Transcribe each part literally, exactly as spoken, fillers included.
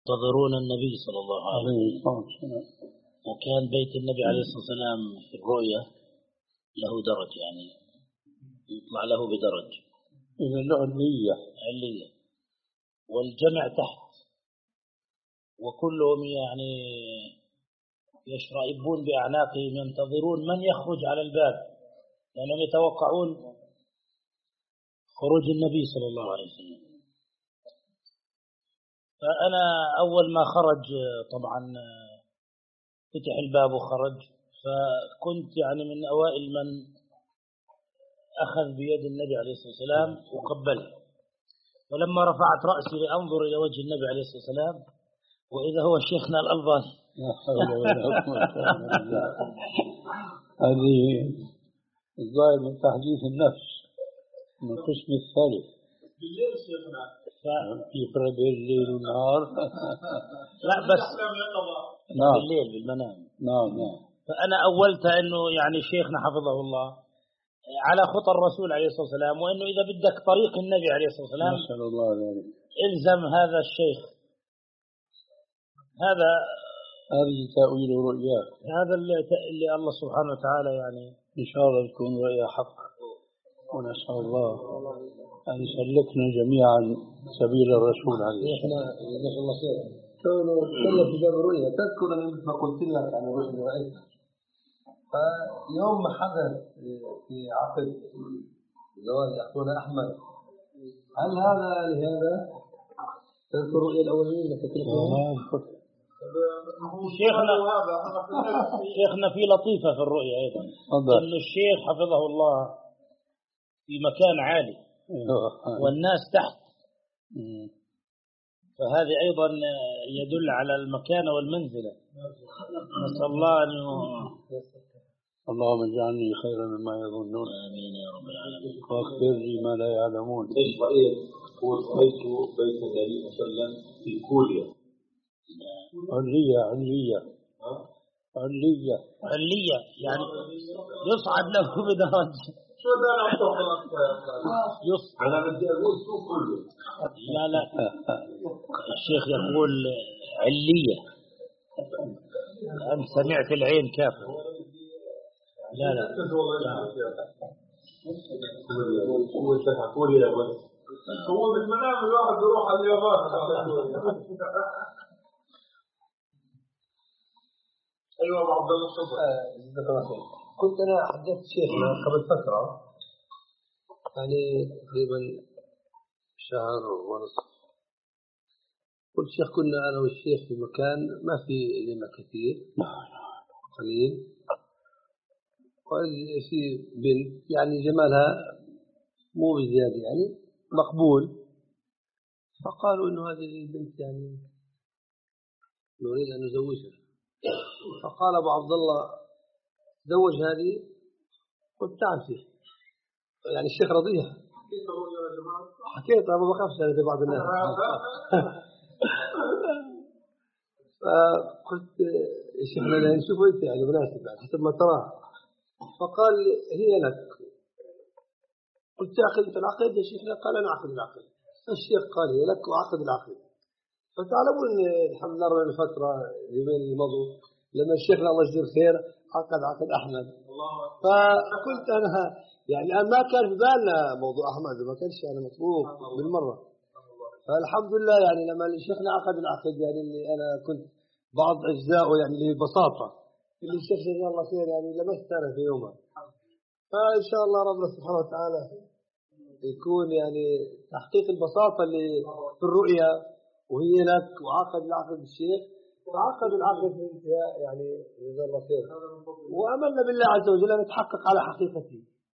ينتظرون النبي صلى الله عليه وسلم، وكان بيت النبي عليه الصلاة والسلام في الرؤية له درج، يعني يطلع له بدرج إلى العلية علية، والجمع تحت، وكلهم يعني يشرئبون بأعناقهم ينتظرون من يخرج على الباب، لأنهم يتوقعون خروج النبي صلى الله عليه وسلم. فأنا أول ما خرج طبعا فتح الباب وخرج، فكنت يعني من أوائل من أخذ بيد النبي عليه الصلاة والسلام وقبله. ولما رفعت رأسي لأنظر إلى وجه النبي عليه الصلاة والسلام وإذا هو شيخنا الألباني. لا حول ولا قوة إلا بالله. هذه الظاهر من تحديث النفس من قسم الثالث. بالليل شيخنا في فرق الليل والنهار. لا بس نعم بالليل بالمنام. نعم نعم. فأنا أولت أنه يعني شيخنا حفظه الله على خطى الرسول عليه الصلاة والسلام، وأنه إذا بدك طريق النبي عليه الصلاة والسلام نسأل الله ذلك إلزم هذا الشيخ. هذا هذه تأويل رؤياه، هذا اللي, اللي الله سبحانه وتعالى يعني إن شاء الله تكون رؤيا حق، ونسأل الله أن يسلكنا جميعا سبيل الرسول عليه الصلاة والسلام. ما شاء الله خير. كونه تكلم في باب الرؤيا، تذكر أن مثل ما قلت لك عن الرؤيا اللي رأيتها، فيوم ما حدث في عقد زواج أخونا أحمد، هل هذا لهذا تذكر الرؤيا الأولية التي تذكرها؟ شيخنا شيخنا في لطيفة في الرؤيا أيضا، أن الشيخ حفظه الله في مكان عالي والناس تحت، فهذه أيضا يدل على المكانة والمنزلة. نسأل الله أن اللهم اجعلني خيرا مما يظنون. آمين يا رب العالمين. واغفر لي ما لا يعلمون. ايش رأيك ورأيت بيت النبي صلى الله عليه وسلم في كوريا؟ علية علية علية علية يعني يصعد له بدرج. شو ده أنا أعتقد يصعد. أنا بدي أقول شو كله. لا لا الشيخ يقول علية، أنت سمعت العين كافر. لا لا كوريا كوريا بس هو بالمنام الواحد يروح على اليابان. أيوة أبو عبد الله الصبر. كنت أنا حدثت شيخنا قبل فترة، يعني تقريبا شهر ونصف، قلت شيخ كنا أنا والشيخ في مكان ما في جمع كثير قليل، وفي بنت يعني جمالها مو بزيادة يعني مقبول، فقالوا إنه هذه البنت يعني نريد أن نزوجها. فقال أبو عبد الله زوج هذه. قلت تعال شيخ، يعني الشيخ رضيها. حكيت أنا ما بخافش يعني بعض الناس. فقلت شيخنا لا نشوف أنت يعني مناسب حسب ما ترى. فقال هي لك. قلت أخذ في العقد يا شيخنا؟ قال أنا أخذ العقد. الشيخ قال هي لك وأخذ العقد. فتعلمون الحمد لله من فترة يومين الماضي لما الشيخنا الله يجزيه خير عقد عقد أحمد. فقلت أنا يعني الآن ما كان في بالنا موضوع أحمد، ما كانش يعني مطلوب بالمرة. فالحمد لله يعني لما الشيخنا عقد العقد يعني اللي أنا كنت بعض أجزائه يعني ببساطة اللي الشيخ جزاه الله خير يعني لمست أنا في يومها. فإن شاء الله ربنا سبحانه وتعالى يكون يعني تحقيق البساطة اللي في الرؤيا، وهي لك وعقد العقد الشيخ وعقد العقد في الانتهاء يعني جزاه الله خير، وأملنا بالله عز وجل أن يتحقق على حقيقته.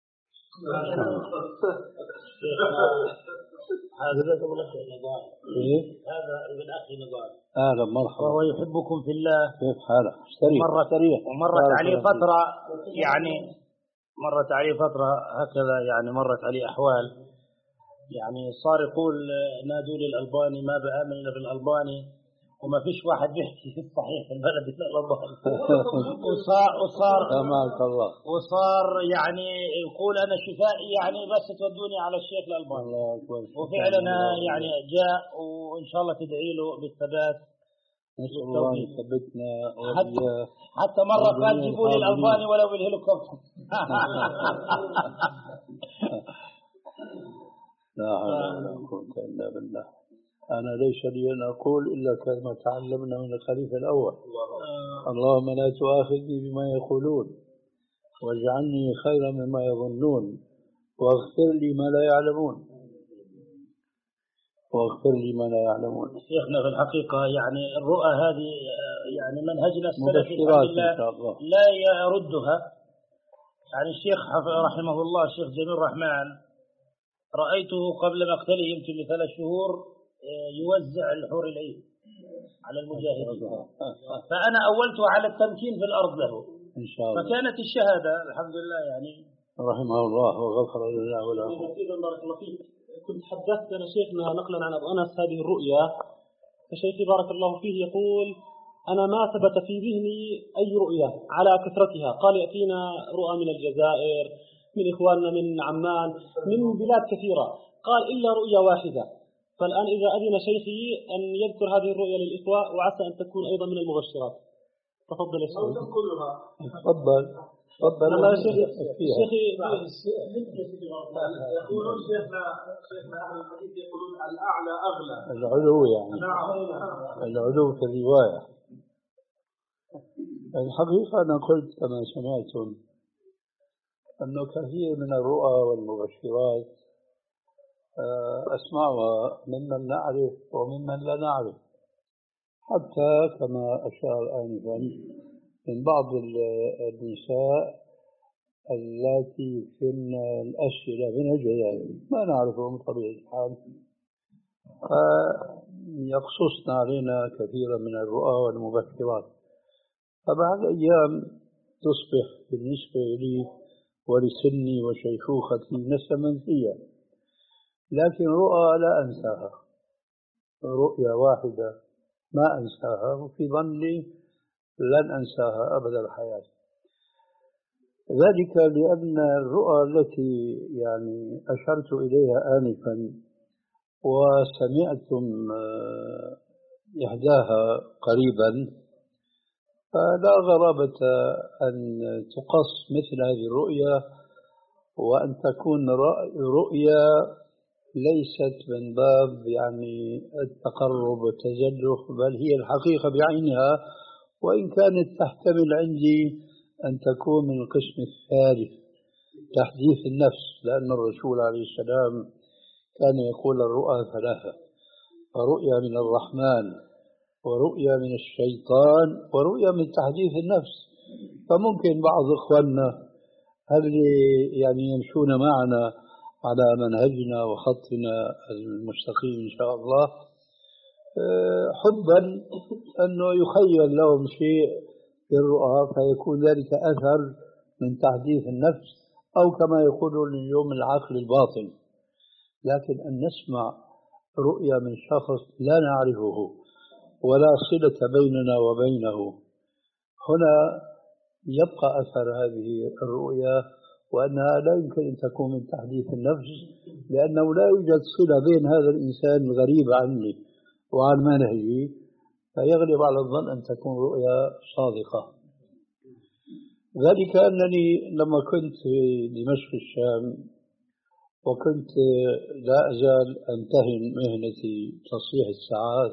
هذا نضال. هذا ابن أخي نضال. هذا مرحبا. وهو يحبكم في الله. كيف حالك؟ سريع. مرت ومرت عليه فترة يعني مرت عليه فترة هكذا يعني مرت عليه أحوال يعني صار يقول نادوا لي الألباني ما بآمن إلا بالألباني، وما فيش واحد بيحكي في الصحيح في البلد إلا الألباني. وصار وصار الله وصار يعني يقول أنا شفائي يعني بس تودوني على الشيخ الألباني. وفعلا يعني جاء، وإن شاء الله تدعي له بالثبات نسأل الله أن يثبتنا وإياه. حتى مرة قال جيبوا لي الألباني ولو بالهليكوبتر. لا حول ولا قوة إلا بالله. أنا ليس لي أن أقول إلا كما تعلمنا من الخليفة الأول: اللهم لا تؤاخذني بما يقولون واجعلني خيرا مما يظنون واغفر لي ما لا يعلمون واغفر لي ما لا يعلمون. شيخنا في الحقيقة يعني الرؤى هذه يعني منهجنا السلفي لا يردها. يعني الشيخ رحمه الله الشيخ جميل الرحمن رأيته قبل مقتله يمكن لثلاث شهور يوزع الحور العين على المجاهدين، فأنا أولته على التمكين في الأرض له إن شاء الله، فكانت الشهادة الحمد لله يعني رحمه الله وغفر له وله. بارك الله فيك. كنت حدثتنا شيخنا نقلا عن أبو أنس هذه الرؤيا، فشيخي بارك الله فيه يقول: أنا ما ثبت في ذهني أي رؤيا على كثرتها. قال يأتينا رؤى من الجزائر، من إخواننا من عمان، من بلاد كثيرة، قال إلا رؤيا واحدة. فالآن إذا أذن شيخي أن يذكر هذه الرؤيا للإخوة وعسى أن تكون أيضا من المبشرات. تفضل يا شيخ. تفضل تفضل. الله يا شيخ. شيخي يقولون شيخنا شيخنا أهل الحديث يقولون الأعلى أغلى. العلو يعني. العلو في الرواية. الحقيقة أنا قلت كما سمعتم أنه كثير من الرؤى والمبشرات أسمعها ممن نعرف وممن لا نعرف، حتى كما أشار آنفا من بعض النساء التي يكثرن الأسئلة من الجزائر ما نعرفهم بطبيعة الحال، فيقصصن علينا كثيرا من الرؤى والمبشرات. فبعد أيام تصبح بالنسبة لي ولسني وشيخوختي نسا منسية، لكن رؤى لا أنساها، رؤيا واحدة ما أنساها، وفي ظني لن أنساها أبد الحياة. ذلك لأن الرؤى التي يعني أشرت إليها آنفا وسمعتم إحداها قريبا، فلا غرابة أن تقص مثل هذه الرؤيا وأن تكون رؤيا ليست من باب يعني التقرب والتزلف، بل هي الحقيقة بعينها، وإن كانت تحتمل عندي أن تكون من القسم الثالث تحديث النفس، لأن الرسول عليه السلام كان يقول الرؤى ثلاثة: رؤيا من الرحمن ورؤيا من الشيطان ورؤيا من تحديث النفس. فممكن بعض إخواننا هل يعني يمشون معنا على منهجنا وخطنا المستقيم إن شاء الله حبا أنه يخيل لهم شيء في الرؤى فيكون ذلك أثر من تحديث النفس، أو كما يقولون اليوم العقل الباطن. لكن أن نسمع رؤيا من شخص لا نعرفه ولا صلة بيننا وبينه، هنا يبقى أثر هذه الرؤيا، وأنها لا يمكن أن تكون من تحديث النفس، لأنه لا يوجد صلة بين هذا الإنسان الغريب عني وعن منهجي، فيغلب على الظن أن تكون رؤيا صادقة. ذلك أنني لما كنت في دمشق الشام وكنت لا أزال أمتهن مهنتي تصحيح الساعات،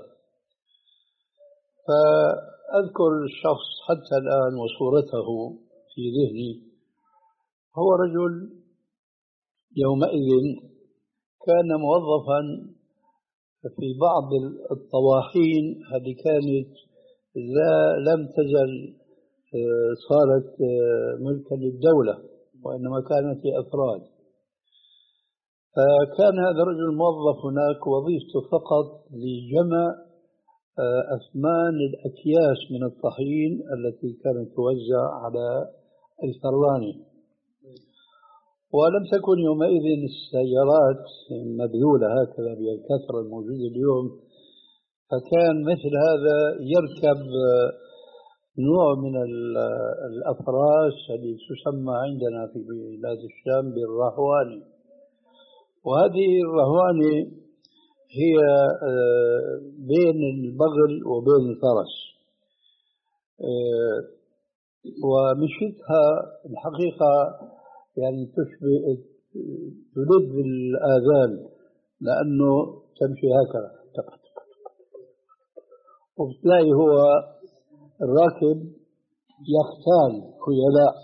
فأذكر الشخص حتى الآن وصورته في ذهني. هو رجل يومئذ كان موظفا في بعض الطواحين التي كانت لا لم تزل صارت ملكا للدولة وإنما كانت لأفراد. فكان هذا الرجل موظف هناك وظيفته فقط لجمع أثمان الأكياس من الطحين التي كانت توزع على الفراني. ولم تكن يومئذ السيارات مبذولة هكذا بالكثرة الموجودة اليوم، فكان مثل هذا يركب نوع من الأفراس التي تسمى عندنا في بلاد الشام بالرهواني. وهذه الرهواني هي بين البغل وبين الفرس، ومشيتها الحقيقة يعني تشبه تلذ الآذان، لأنه تمشي هكذا وبتلاقي هو الراكب يختال خيلاء.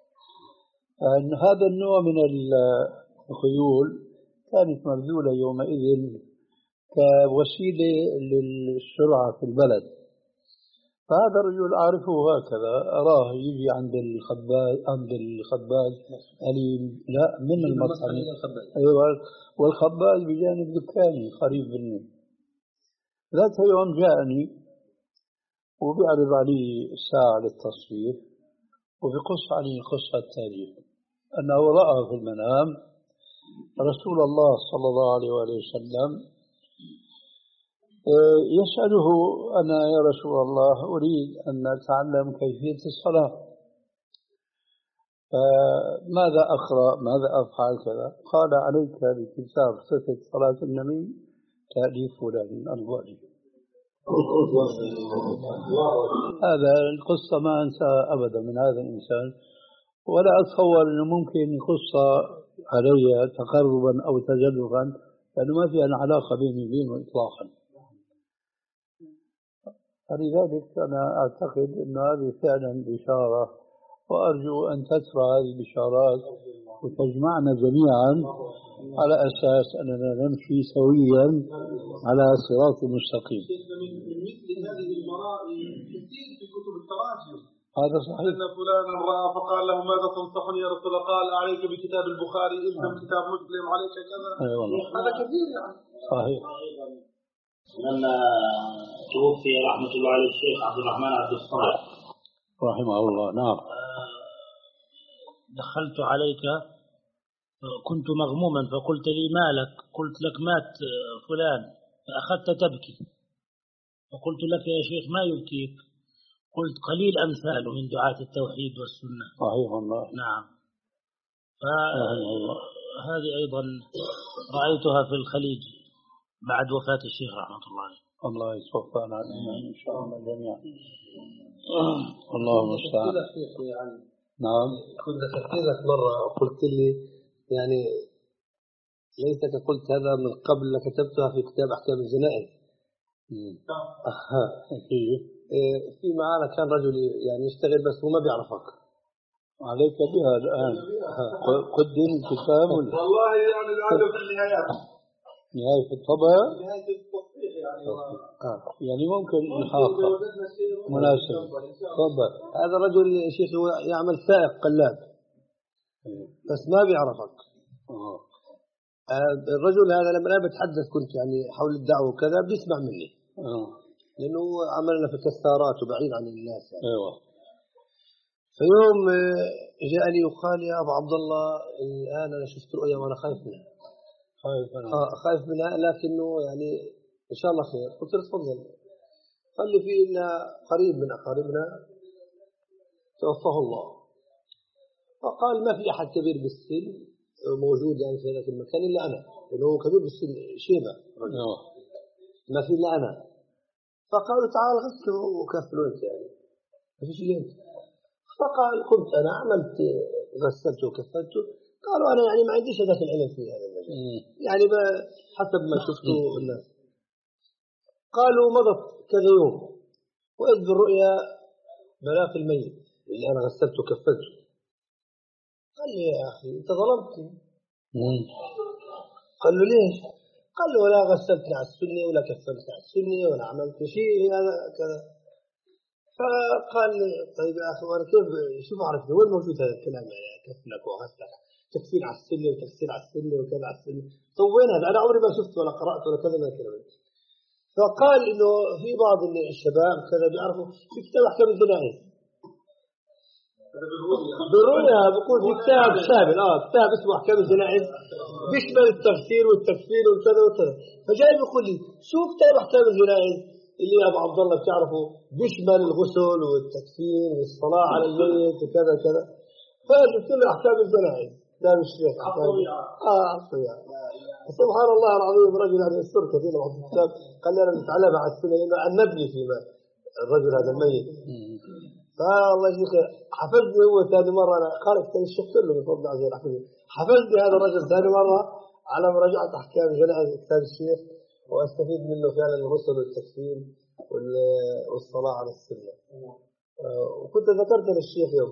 هذا النوع من الخيول كانت مبذولة يومئذ كوسيلة للسرعة في البلد. فهذا الرجل أعرفه هكذا، أراه يجي عند الخباز عند الخباز يعني لا من المطعم، أيوة، والخباز بجانب دكاني قريب مني. ذات يوم جاءني وبيعرض علي الساعة للتصوير، وبقص علي القصة التالية: أنه رأى في المنام رسول الله صلى الله عليه وآله وسلم يسأله: أنا يا رسول الله أريد أن أتعلم كيفية الصلاة، فماذا أقرأ، ماذا أفعل كذا؟ قال: عليك بكتاب صفة صلاة النبي تأليف فلان البخاري. هذا القصة ما أنسى أبدا من هذا الإنسان، ولا أتصور أنه ممكن يقص علي تقربا أو تجلفا، لأنه ما في علاقة بيني وبينه إطلاقا. فلذلك أنا أعتقد أن هذه فعلا بشارة، وأرجو أن تترى هذه البشارات وتجمعنا جميعا على أساس أننا نمشي سويا على صراط مستقيم. من مثل هذه المرائي كثير في كتب التراجم. هذا صحيح. أن فلانا رأى فقال له: ماذا تنصحني يا رسول الله؟ قال: عليك بكتاب البخاري، إلزم كتاب مسلم، عليك كذا. أيوة. هذا كثير يعني. صحيح. لما توفي رحمة الله عليه الشيخ عبد الرحمن عبد الصالح رحمه الله، نعم، دخلت عليك كنت مغموما فقلت لي: ما لك؟ قلت لك: مات فلان. فأخذت تبكي فقلت لك: يا شيخ ما يبكيك؟ قلت: قليل أمثاله من دعاة التوحيد والسنة. صحيح الله. نعم. فهذه أيضا رأيتها في الخليج بعد وفاة الشيخ رحمة الله عليه. الله يتوفانا إن شاء الله جميعا. الله المستعان. يعني نعم. كنت ذكرت لك مرة قلت لي يعني ليتك قلت هذا من قبل لكتبتها في كتاب أحكام الجنائز. في معانا كان رجل يعني يشتغل بس هو ما بيعرفك. عليك بها الآن. قدم كتاب. والله يعني الآن في النهايات. نهاية الطبع. نهاية التصحيح يعني. آه. يعني ممكن نحقق مناسب. تفضل. هذا الرجل شيخ يعمل سائق قلاب بس ما بيعرفك. آه. الرجل هذا لما أنا بتحدث كنت يعني حول الدعوة وكذا بيسمع مني. آه. لأنه عملنا في كسارات وبعيد عن الناس يعني. أيوة. فيوم جاء لي وقال: يا أبو عبد الله الآن أنا شفت رؤيا وأنا خايف منها. خايف منها. آه خايف منها لكنه يعني إن شاء الله خير. قلت له: تفضل. قال لي: في إن قريب من أقاربنا توفاه الله. فقال: ما في أحد كبير بالسن موجود يعني في هذا المكان إلا أنا، لأنه هو كبير بالسن شيبة. ما في إلا أنا. فقالوا: تعال غسله وكفله أنت يعني ما في شيء أنت. فقال: قمت أنا عملت غسلته وكفلته. قالوا: أنا يعني ما عنديش هذاك العلم في هذا المجال يعني حسب ما شفته الناس. قالوا: مضت كذا يوم وإذ بالرؤيا بلاغ الميت اللي أنا غسلته وكفلته. قال لي: يا أخي أنت ظلمتني. قال له: ليش؟ قال له: ولا غسلتني على السنة ولا كفلتني على السنة ولا عملت شيء هذا كذا. فقال لي: طيب يا أخي وأنا كيف شوف عرفت وين موجود هذا الكلام يعني كفلك وغسلك تكفير على السنة وتكسير على السنة وكذا على السنة؟ طيب وين هذا؟ أنا عمري ما شفت ولا قرأت ولا كذا من الكلام. فقال إنه في بعض الشباب كذا بيعرفوا في كتاب أحكام الجنائز بالرؤيا، بقول في كتاب شامل آه كتاب اسمه أحكام الجنائز بيشمل التغسيل والتكفير والكذا وكذا. فجاي بيقول لي: شو كتاب أحكام الجنائز اللي يا أبو عبد الله بتعرفه بيشمل الغسل والتكفير والصلاة على الميت وكذا كذا. فقلت له: أحكام الجنائز. لا مش شيخ. آه عطية. سبحان الله العظيم رجل هذا السر كثير بعض الكتاب قال لنا نتعلم على السنة أن نبني فيما الرجل هذا الميت. فالله يا شيخ حفظني هو ثاني مرة أنا خارج كان الشيخ كله من فضل عز وجل حفظني هذا الرجل ثاني مرة على مراجعة أحكام جنائز كتاب الشيخ وأستفيد منه فعلا الغسل والتكفين والصلاة على السنة. وكنت ذكرت للشيخ يوم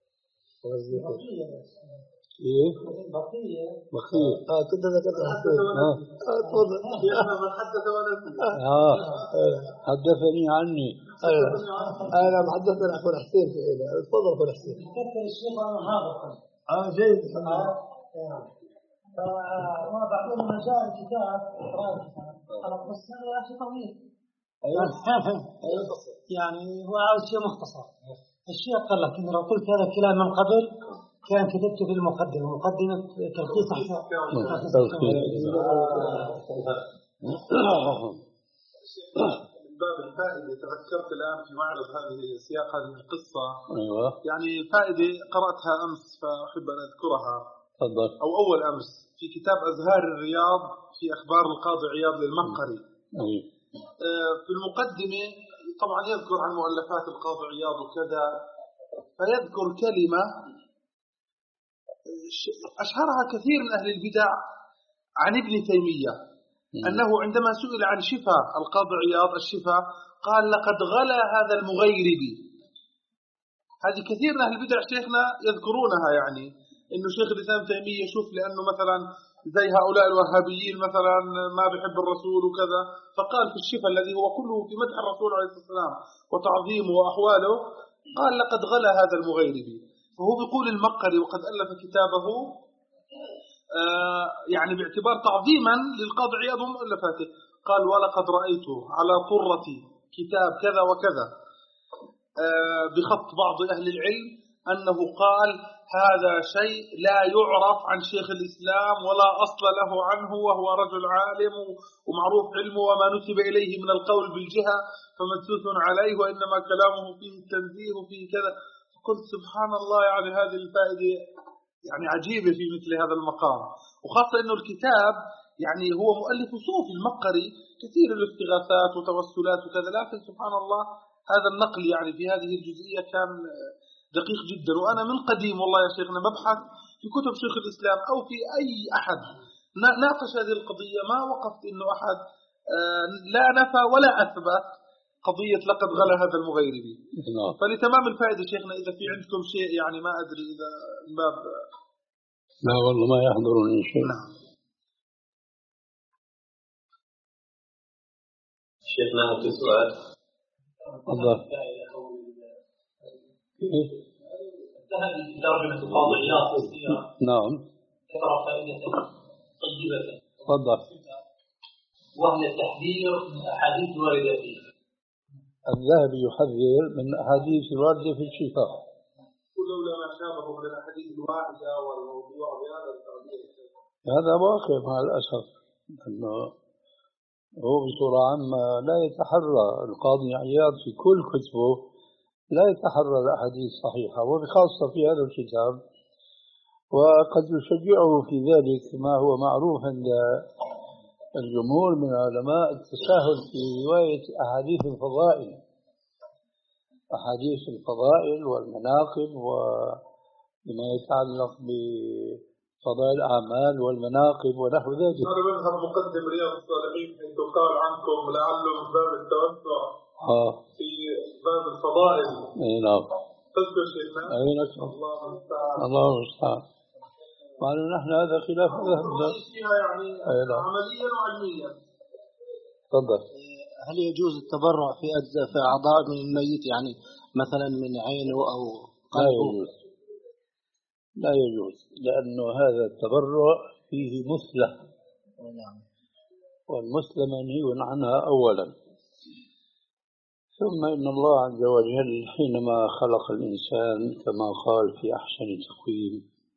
ايه بقيه بقيه اه كنت ذكرت حسين اه تفضل شيخنا من حدث ونسي اه حدثني عني انا حدثنا اخونا حسين في ايه تفضل اخونا حسين ذكرت الشيخ انا هذا اه جيد فما بعضهم من جاء الكتاب على القصه يا اخي طويل يعني هو عاوز شيء مختصر. الشيخ قال لك إن لو قلت هذا الكلام من قبل كان كتبته في المقدمة مقدمة تلخيص أحكام. باب الفائدة تذكرت الآن في معرض هذه سياق هذه القصة. أيوة. يعني فائدة قرأتها أمس فأحب أن أذكرها. تفضل. أو أول أمس في كتاب أزهار الرياض في أخبار القاضي عياض للمنقري. أيوة. في المقدمة طبعا يذكر عن مؤلفات القاضي عياض وكذا فيذكر كلمة أشهرها كثير من أهل البدع عن ابن تيمية أنه عندما سئل عن شفاء القاضي عياض الشفاء قال لقد غلا هذا المغيربي. هذه كثير من أهل البدع شيخنا يذكرونها يعني إنه شيخ الإسلام تيمية يشوف لأنه مثلا زي هؤلاء الوهابيين مثلا ما بيحب الرسول وكذا فقال في الشفاء الذي هو كله في مدح الرسول عليه الصلاة والسلام وتعظيمه وأحواله قال لقد غلا هذا المغيربي. وهو بيقول المقري وقد ألف كتابه آه يعني باعتبار تعظيما للقاضي عياض ومؤلفاته قال ولقد رأيته على طرة كتاب كذا وكذا آه بخط بعض أهل العلم أنه قال هذا شيء لا يعرف عن شيخ الإسلام ولا أصل له عنه وهو رجل عالم ومعروف علمه وما نسب إليه من القول بالجهة فمدسوس عليه وإنما كلامه فيه التنزيه وفيه كذا. قلت سبحان الله يعني هذه الفائدة يعني عجيبة في مثل هذا المقام وخاصة أنه الكتاب يعني هو مؤلف صوفي المقري كثير الاستغاثات وتوسلات وكذا لكن سبحان الله هذا النقل يعني في هذه الجزئية كان دقيق جدا. وأنا من قديم والله يا شيخنا ببحث في كتب شيخ الإسلام أو في أي أحد ناقش هذه القضية ما وقفت إنه أحد لا نفى ولا أثبت قضية لقد غلا هذا المغيربي. فلتمام الفائدة شيخنا إذا في عندكم شيء يعني ما أدري إذا الباب لا والله ما يحضرني شيء. نعم. شيخنا في سؤال. الله. ذهب في ترجمة القاضي عياض في السيرة. نعم. ذكر فائدة طيبة. تفضل. وهي تحذير من الأحاديث الواردة فيه. الذهبي يحذر من الأحاديث الواردة في الشفاء. ولولا ما شابه من الأحاديث الواردة والموضوع بهذا التعبير. هذا واقع مع الأسف أنه هو بصورة عامة لا يتحرى القاضي عياض في كل كتبه لا يتحرى الأحاديث الصحيحة وبخاصة في هذا الكتاب وقد يشجعه في ذلك ما هو معروف عند الجمهور من علماء التساهل في رواية أحاديث الفضائل أحاديث الفضائل والمناقب وما يتعلق بفضائل الأعمال والمناقب ونحو ذلك. أنا مذهب مقدم رياض الصالحين حيث قال عنكم لعله من باب التوسع آه. في باب الفضائل. أي نعم. تذكر شيخنا؟ أي نعم. الله المستعان. الله المستعان. مع أنه نحن هذا خلاف ذهبنا فيها يعني عمليا وعلميا. تفضل. هل يجوز التبرع في أجزاء في أعضاء من الميت يعني مثلا من عينه أو قلبه؟ لا يجوز. لا يجوز لأنه هذا التبرع فيه مثلة والمثلة منهي عنها أولا ثم إن الله عز وجل حينما خلق الإنسان كما قال في أحسن تقويم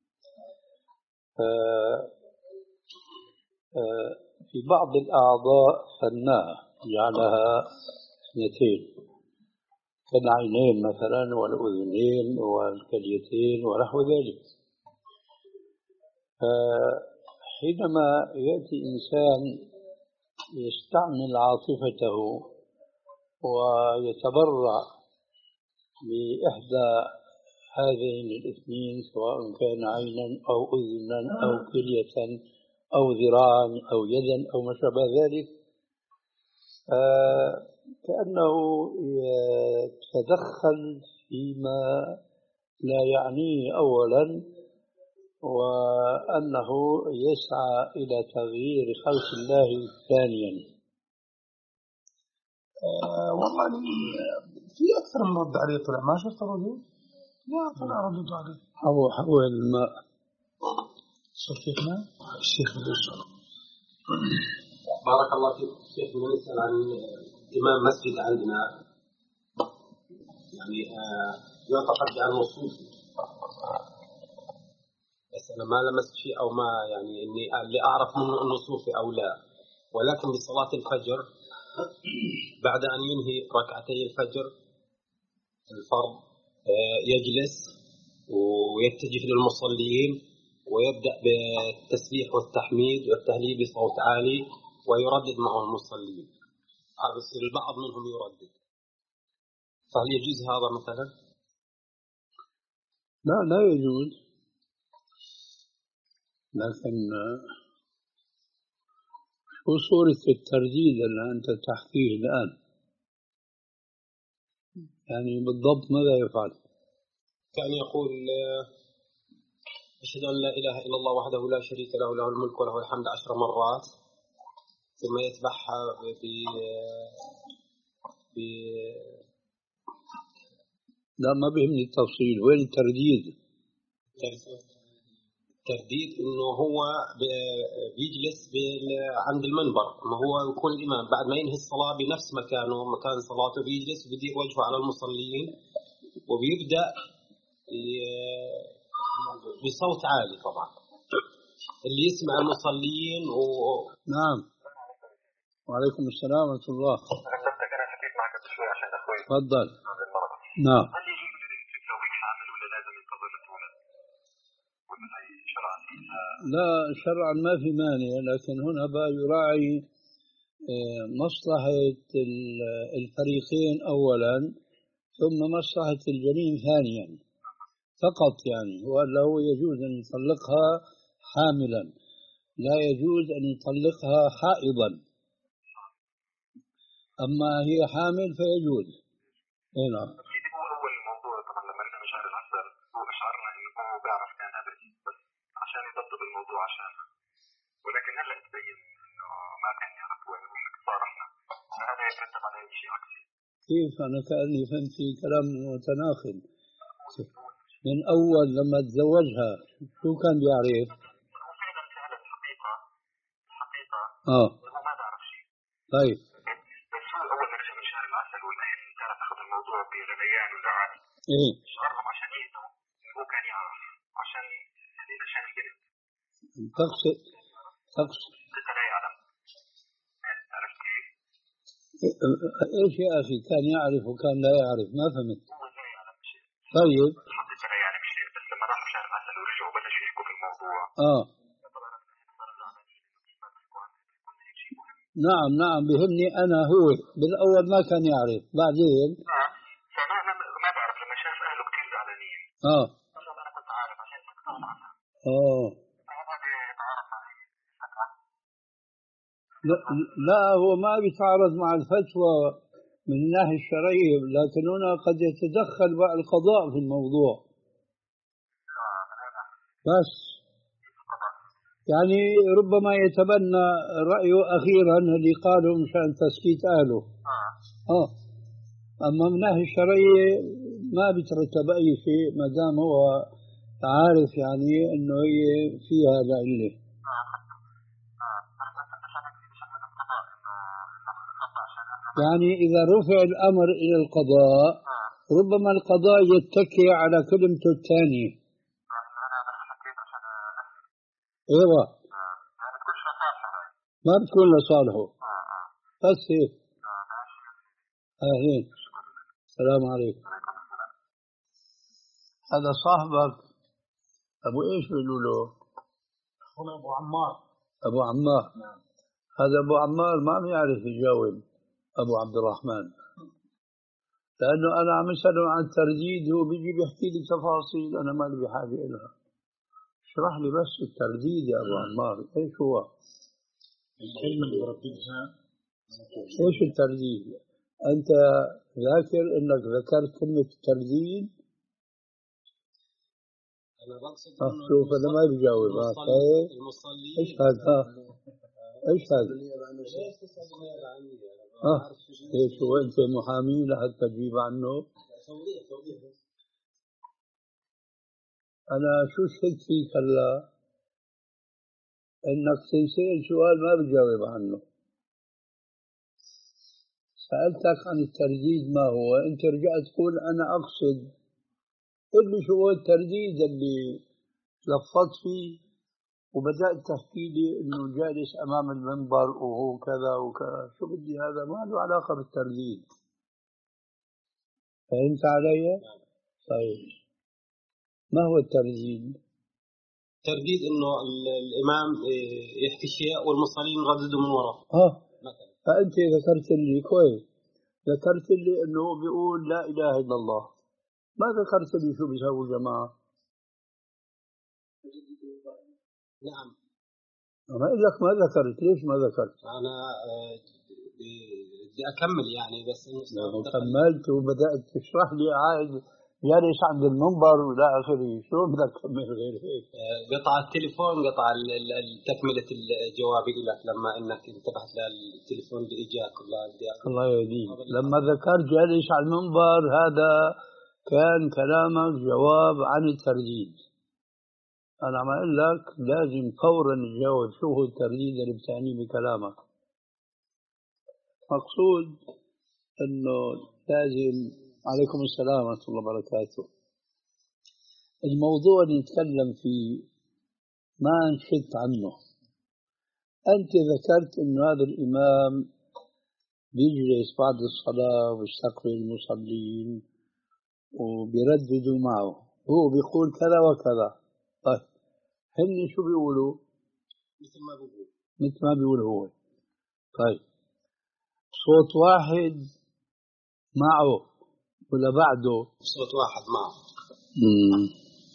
في بعض الأعضاء ثناها جعلها اثنتين كالعينين مثلا والأذنين والكليتين ونحو ذلك. حينما يأتي إنسان يستعمل عاطفته ويتبرع بإحدى هذين الاثنين سواء كان عينا أو أذنا أو كلية أو ذراعا أو يدا أو ما شابه ذلك، آه كأنه يتدخل فيما لا يعنيه أولا، وأنه يسعى إلى تغيير خلق الله ثانيا. آه والله في أكثر من رد عليه طلع، ما شفت ردود؟ لا طلع ردود عليه. حول حول الماء شيخنا الشيخ الدكتور بارك الله فيك شيخنا، نسأل عن إمام مسجد عندنا يعني آه يعتقد بأنه صوفي، بس أنا ما لمست شيء أو ما يعني إني اللي أعرف منه إنه صوفي أو لا، ولكن بصلاة الفجر بعد أن ينهي ركعتي الفجر الفرض يجلس ويتجه للمصلين ويبدأ بالتسبيح والتحميد والتهليل بصوت عالي ويردد معه المصلين. بس البعض منهم يردد، فهل يجوز هذا مثلا؟ لا لا يجوز، لكن شو صورة الترديد اللي أنت تحكيه الآن؟ يعني بالضبط ماذا يفعل؟ كان يقول أشهد أن لا إله إلا الله وحده لا شريك له له الملك وله الحمد عشر مرات، ثم يتبعها ب ب لا ما بيهمني التفصيل، وين الترديد؟ ترديد إنه هو بيجلس عند المنبر، ما هو يكون الإمام بعد ما ينهي الصلاة بنفس مكانه مكان صلاته بيجلس وبيدير وجهه على المصلين وبيبدأ بصوت عالي طبعا اللي يسمع المصلين و... نعم. وعليكم السلام ورحمة الله. أنا حكيت معك بشوي عشان أخوي تفضل. هذا المرض. نعم. هل يجوز للزوج حامل ولا لازم ينتظر الأولى؟ ولا هي شرعا؟ لا شرعا ما في مانع، لكن هنا بقى يراعي مصلحة الفريقين أولا ثم مصلحة الجنين ثانيا فقط. يعني ولا هو يجوز أن يطلقها حاملا، لا يجوز أن يطلقها حائضا، أما هي حامل فيجوز. هنا هو أول الموضوع طبعا لما رحنا شهر العسل هو أشعرنا إنه هو بيعرف كان هذا الشيء بس عشان يضبط الموضوع عشان، ولكن هلا تبين إنه ما كان يعرف هو صار احنا هذا يترتب عليه شيء عكسي. كيف؟ أنا كأني فهمت في كلام متناقض. من أول لما تزوجها شو كان بيعرف؟ هو فعلا فعلا الحقيقة الحقيقة آه هو ما بيعرف شيء. طيب. بس هو أول ما رجع من شهر العسل والأهل كانت تاخذ الموضوع بغليان وزعل. إيه. شعرهم عشان يهدوا هو كان يعرف عشان عشان الجنب. تقصد تقصد لسه لا يعلم. عرفت كيف؟ إيش يا أخي كان يعرف وكان لا يعرف؟ ما فهمت. هو لا يعلم شيء. طيب. لسه لا يعلم شيء بس لما راحوا شهر العسل ورجعوا بلشوا يحكوا في الموضوع. آه نعم نعم بهمني أنا. هو بالأول ما كان يعرف، بعدين نعم فما ما بعرف لما شاف أهله كثير زعلانين. آه أنا كنت عارف عشان كنت عنها. آه لا, لا هو ما بيتعارض مع الفتوى من الناحية الشرعية، لكن هنا قد يتدخل بقى القضاء في الموضوع بس. يعني ربما يتبنى رأيه أخيرا اللي قالوا مشان تسكيت أهله. آه أما من الناحية الشرعية ما بيترتب أي شيء ما دام هو عارف يعني إنه هي فيها لعلة. يعني إذا رفع الأمر إلى القضاء ربما القضاء يتكي على كلمته الثانية. ايوه ما بتكون لصالحه بس هيك. اهين السلام عليكم. هذا صاحبك ابو ايش بيقولوا له؟ هنا ابو عمار. أبو عمار. نعم. هذا أبو عمار ما عم يعرف يجاوب أبو عبد الرحمن، لأنه أنا عم أسأله عن ترديد، هو بيجي بيحكي لي تفاصيل أنا ما لي بحاجة إلها. اشرح لي بس الترديد يا أبو عمار، إيش هو؟ الكلمة اللي برددها إيش الترديد؟ أنت ذاكر إنك ذكرت كلمة الترديد؟ أنا بقصد آه شوف أنا ما بجاوب. المصلي إيش هذا؟ إيش هذا؟ آه إيش هو؟ أنت محامي لحتى تجيب عنه؟ أنا شو شك فيك هلا إنك تنسأل سؤال ما بجاوب عنه. سألتك عن الترديد ما هو، أنت رجعت تقول أنا أقصد. قل لي شو هو الترديد اللي لفظت فيه وبدأت تحكي لي إنه جالس أمام المنبر وهو كذا وكذا. شو بدي؟ هذا ما له علاقة بالترديد. فهمت علي؟ طيب ما هو الترديد؟ ترديد إنه الإمام يحكي شيء والمصلين يرددوا من وراء. آه فأنت ذكرت لي كويس، ذكرت لي إنه بيقول لا إله إلا الله، ما ذكرت لي شو بيسوي الجماعة. نعم. أنا أقول لك ما ذكرت. ليش ما ذكرت؟ أنا بدي أكمل يعني، بس إنه كملت وبدأت تشرح لي عايز جالس عند المنبر وإلى آخره. شو بدك تكمل غير هيك؟ قطع التليفون، قطع تكملة الجواب لك لما إنك انتبهت للتليفون بإجاك. الله يهديك. لما ذكرت جالس على المنبر هذا كان كلامك جواب عن الترديد. أنا عم أقول لك لازم فورا تجاوب شو هو الترديد اللي بتعنيه بكلامك. مقصود إنه لازم. عليكم السلام ورحمة الله وبركاته. الموضوع اللي نتكلم فيه ما نشت عنه. أنت ذكرت إنه هذا الإمام بيجلس بعد الصلاة ويستقبل المصلين وبيرددوا معه، هو بيقول كذا وكذا. طيب هن شو بيقولوا؟ مثل ما بيقول مثل ما بيقول هو. طيب صوت واحد معه ولا بعده؟ صوت واحد معه. مم.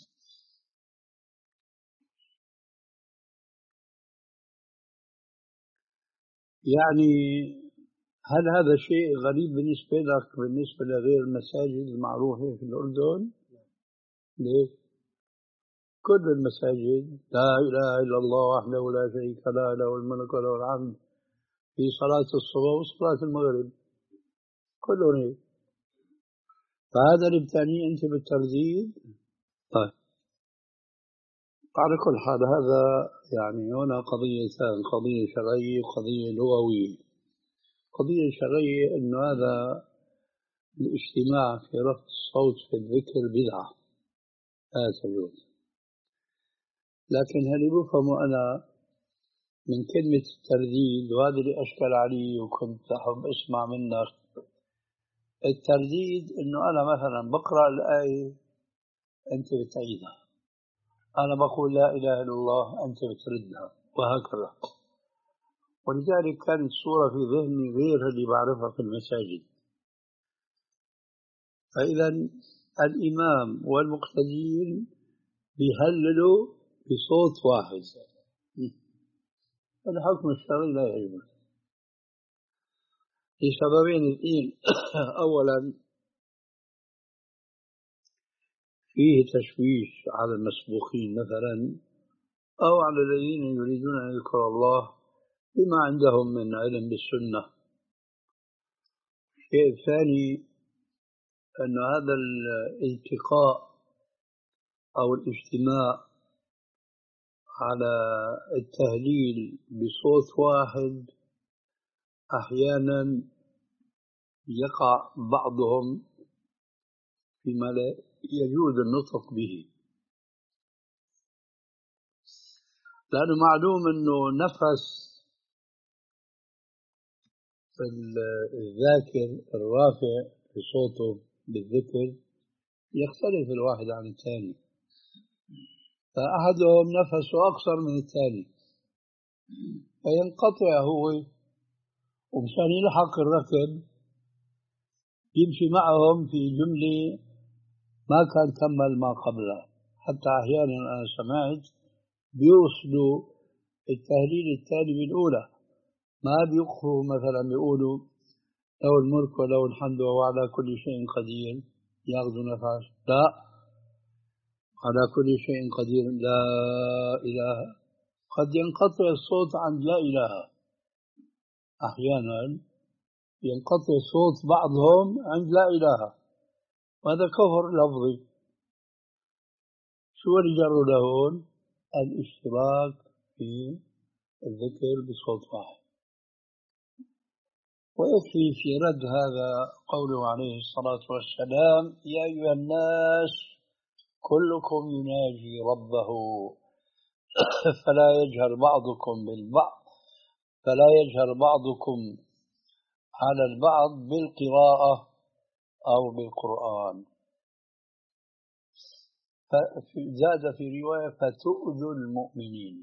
يعني هل هذا شيء غريب بالنسبة لك بالنسبة لغير المساجد المعروفة في الأردن؟ ليه؟ كل المساجد لا إله إلا الله وحده لا شريك له له الملك وله الحمد في صلاة الصبح وصلاة المغرب كلهم هيك. فهذا اللي بتعنيه أنت بالترديد. طيب على كل حال هذا يعني هنا قضيتان، قضية شرعية وقضية لغوية. قضية شرعية إنه هذا الاجتماع في رفع الصوت في الذكر بدعة لا تجوز. لكن هل بفهمه أنا من كلمة الترديد، وهذا اللي أشكل علي وكنت أحب أسمع منك. الترديد إنه أنا مثلا بقرأ الآية أنت بتعيدها، أنا بقول لا إله إلا الله أنت بتردها، وهكذا. ولذلك كانت الصورة في ذهني غير اللي بعرفها في المساجد. فإذا الإمام والمقتدين بيهللوا بصوت واحد. الحكم الشرعي لا يجوز لسببين اثنين. أولا فيه تشويش على المسبوقين مثلا، أو على الذين يريدون أن يذكروا الله بما عندهم من علم بالسنة. الشيء الثاني أن هذا الالتقاء أو الاجتماع على التهليل بصوت واحد أحيانا يقع بعضهم فيما لا يجوز النطق به، لأنه معلوم أنه نفس الذاكر الرافع في صوته بالذكر يختلف الواحد عن الثاني، فأحدهم نفسه أقصر من الثاني. فينقطع هو، ومشان يلحق الركب يمشي معهم في جملة ما كان كمل ما قبلها. حتى أحيانا أنا سمعت بيوصلوا التهليل الثاني بالأولى، ما بيقفوا مثلا بيقولوا له الملك وله الحمد وهو على كل شيء قدير ياخذوا نفس، لا، على كل شيء قدير لا إله. قد ينقطع الصوت عن لا إله، أحيانا ينقطع صوت بعضهم عند لا إله، وهذا كفر لفظي. شو اللي جروا لهون؟ الاشتراك في الذكر بصوت واحد. ويكفي في رد هذا قوله عليه الصلاة والسلام: يا أيها الناس كلكم يناجي ربه فلا يجهر بعضكم بالبعض فلا يجهر بعضكم على البعض بالقراءة أو بالقرآن. زاد في رواية: فتؤذوا المؤمنين.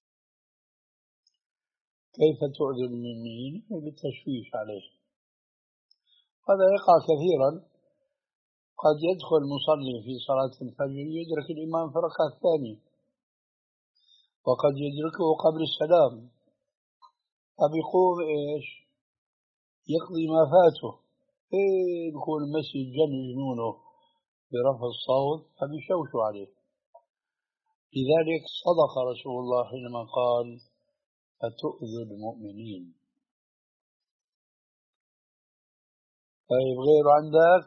كيف تؤذي المؤمنين؟ بالتشويش عليه. هذا يقع كثيرا. قد يدخل مصلي في صلاة الفجر يدرك الإمام في الركعة الثانية، وقد يدركه قبل السلام، فبيقوم إيش؟ يقضي ما فاته. إيه بيكون المسجد جن جنونه برفع الصوت، فبيشوشوا عليه. لذلك صدق رسول الله حينما قال: فتؤذوا المؤمنين. طيب، غير عندك؟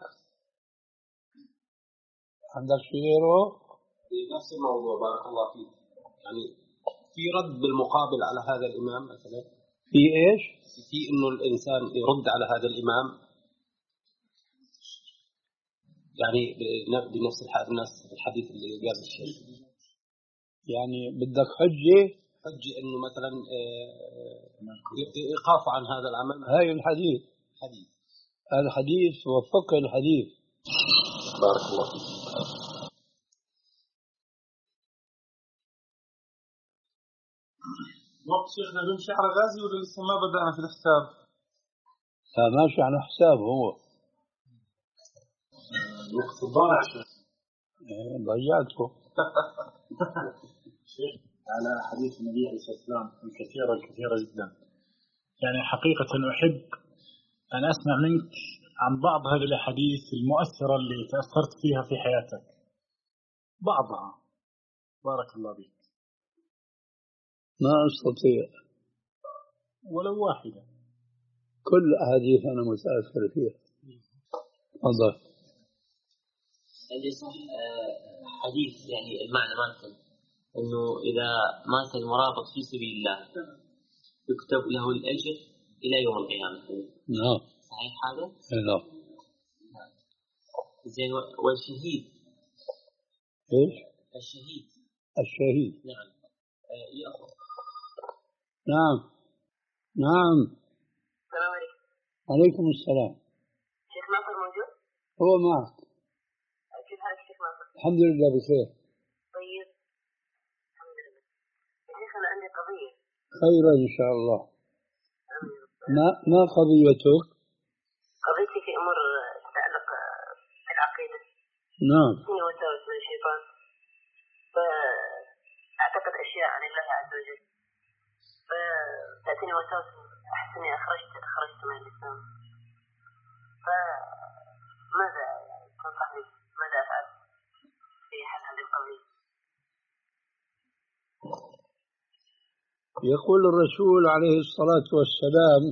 عندك شيء غيره؟ في نفس الموضوع بارك الله فيك، يعني في رد بالمقابل على هذا الإمام مثلا؟ في إيش؟ في إنه الإنسان يرد على هذا الإمام، يعني بنفس الحديث اللي قال الشيخ. يعني بدك حجة؟ حجة إنه مثلا إيقاف عن هذا العمل. هاي الحديث حديث الحديث وفقه الحديث. بارك الله فيك. وقت شيخنا بنمشي على غازي ولا لسه ما بدأنا في الحساب؟ لا، ماشي على حساب هو. وقت الضائع ضيعته. شيخ، على حديث النبي عليه الصلاة والسلام الكثيرة الكثيرة جدا، يعني حقيقة أحب أن أسمع منك عن بعض هذه الأحاديث المؤثرة اللي تأثرت فيها في حياتك، بعضها. بارك الله بك. ما أستطيع، ولو واحدة. كل أحاديث أنا متأثر فيها. تفضل. حديث يعني المعنى ماتن، أنه إذا مات المرابط في سبيل الله يكتب له الأجر إلى يوم القيامة. نعم. صحيح هذا؟ نعم. زين. والشهيد إيش؟ الشهيد الشهيد. نعم. يأخذ. نعم نعم. السلام عليكم. عليكم السلام. شيخ ناصر موجود؟ هو معك. كيف حالك شيخ ناصر؟ الحمد لله بخير. طيب الحمد لله. يا شيخ أنا عندي قضية. خيرا إن شاء الله. ما ما قضيتك؟ قضيتي في أمور تتعلق بالعقيدة. نعم. فيني وساوس من الشيطان، فأعتقد أشياء عن الله عز وجل، فتأتيني وساوس أحس إني أخرجت أخرجت من الإسلام. فماذا تنصحني؟ ماذا أفعل في حل هذه القضية؟ يقول الرسول عليه الصلاة والسلام: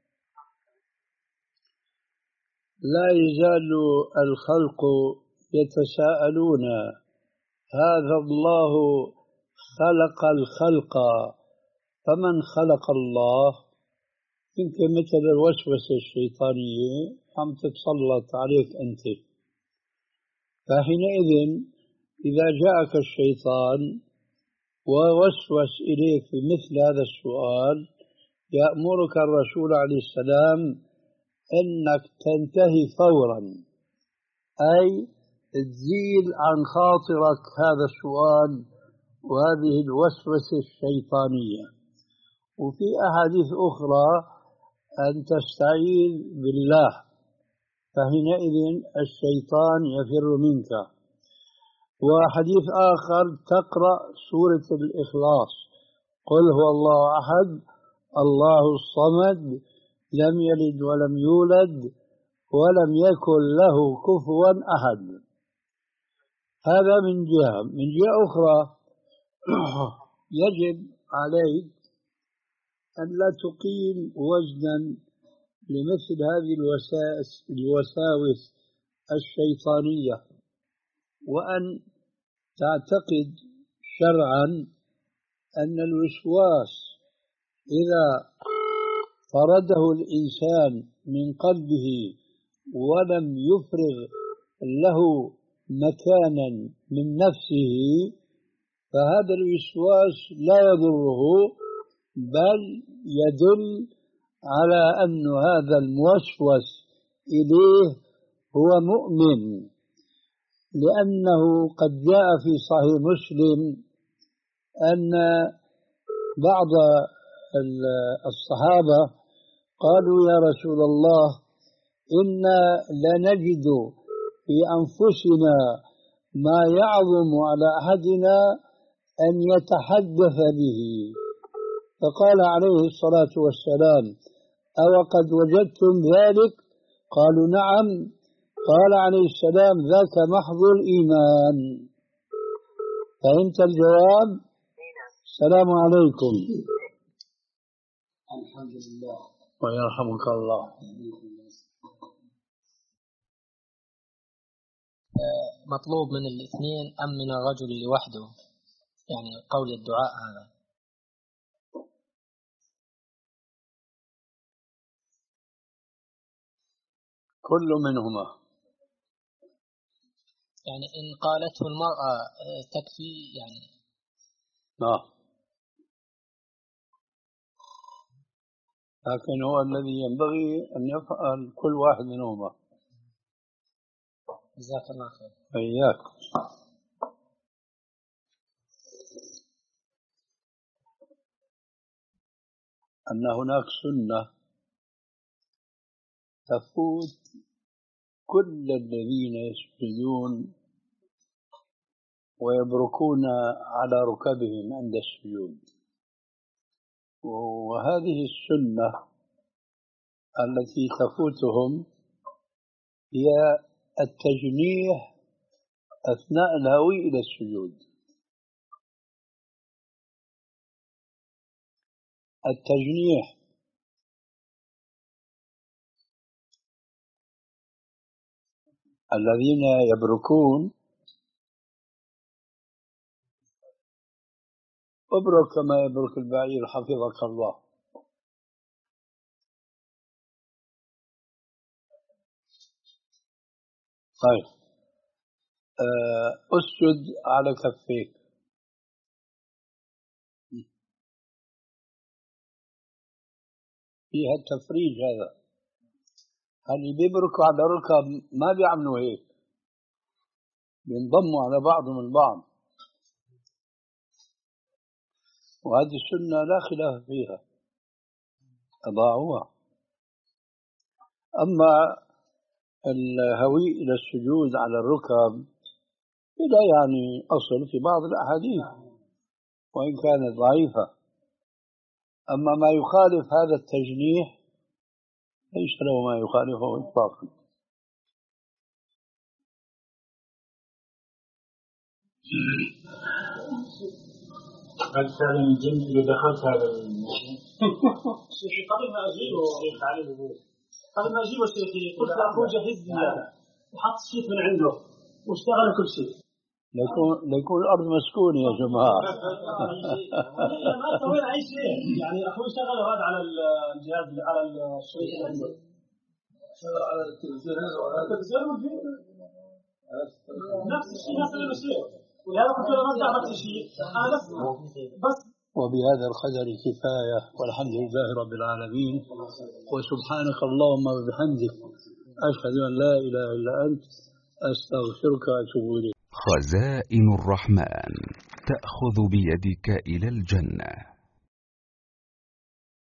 لا يزال الخلق يتساءلون هذا الله خلق الخلق فمن خلق الله. يمكن مثل الوسوسة الشيطانية عم تتسلط عليك أنت. فحينئذ إذا جاءك الشيطان ووسوس إليك بمثل هذا السؤال، يأمرك الرسول عليه السلام أنك تنتهي فورا، أي تزيل عن خاطرك هذا السؤال وهذه الوسوسة الشيطانية، وفي أحاديث أخرى أن تستعيذ بالله، فحينئذ الشيطان يفر منك. وحديث آخر تقرأ سورة الإخلاص، قل هو الله أحد الله الصمد لم يلد ولم يولد ولم يكن له كفوا أحد. هذا من جهة. من جهة أخرى يجب عليك أن لا تقيم وزنا لمثل هذه الوساوس الشيطانية، وأن تعتقد شرعا أن الوسواس إذا فرده الإنسان من قلبه ولم يفرغ له مكانا من نفسه فهذا الوسواس لا يضره، بل يدل على أن هذا الموسوس إليه هو مؤمن، لأنه قد جاء في صحيح مسلم أن بعض الصحابة قالوا يا رسول الله إنا لنجد في أنفسنا ما يعظم على أحدنا أن يتحدث به، فقال عليه الصلاة والسلام أو قد وجدتم ذلك؟ قالوا نعم. قال عليه السلام ذاك محض الإيمان. فهمت الجواب؟ السلام عليكم. الحمد لله ويرحمك الله. مطلوب من الاثنين أم من الرجل لوحده؟ يعني قول الدعاء هذا كل منهما، يعني إن قالته المرأة تكفي يعني. نعم، لكن هو الذي ينبغي أن يفعل كل واحد منهما. جزاك الله خير. إياك. أن هناك سنة تفوت كل الذين يسجدون ويبركون على ركبهم عند السجود، وهذه السنة التي تفوتهم هي التجنيح أثناء الهوي إلى السجود. التجنيح الذين يبركون ابرك كما يبرك البعير حفظك الله. طيب، أسجد على كفيك. فيها التفريج. هذا اللي بيبركوا على ركب ما بيعملوا هيك، بينضموا على بعضهم البعض، وهذه السنة لا خلاف فيها، أضاعوها. أما الهوي إلى السجود على الركب لا يعني أصل في بعض الأحاديث وإن كانت ضعيفة. أما ما يخالف هذا التجنيح ليس له ما يخالفه إطلاقا. هل فعلا الجن إذا دخلت هذا الموضوع؟ شيخي قبل ما أجيبه شيخ علي بقول قبل ما أجيبه شيخي قلت لأخوه جهز لي وحط شيء من عنده واشتغل كل شيء. ليكون ليكون الأرض مسكونة يا جماعة. ما سوينا أي شيء، يعني أخوي اشتغل هذا على الجهاز على الشيء اللي عنده. اشتغل على التلفزيون هذا وعلى التلفزيون موجود نفس الشيء نفس الشيء، ولهذا قلت له ما عملت شيء أنا بس بس. وبهذا القدر كفاية، والحمد لله رب العالمين، وسبحانك اللهم وبحمدك أشهد أن لا إله إلا أنت أستغفرك وأتوب إليك. خزائن الرحمن تأخذ بيدك إلى الجنة.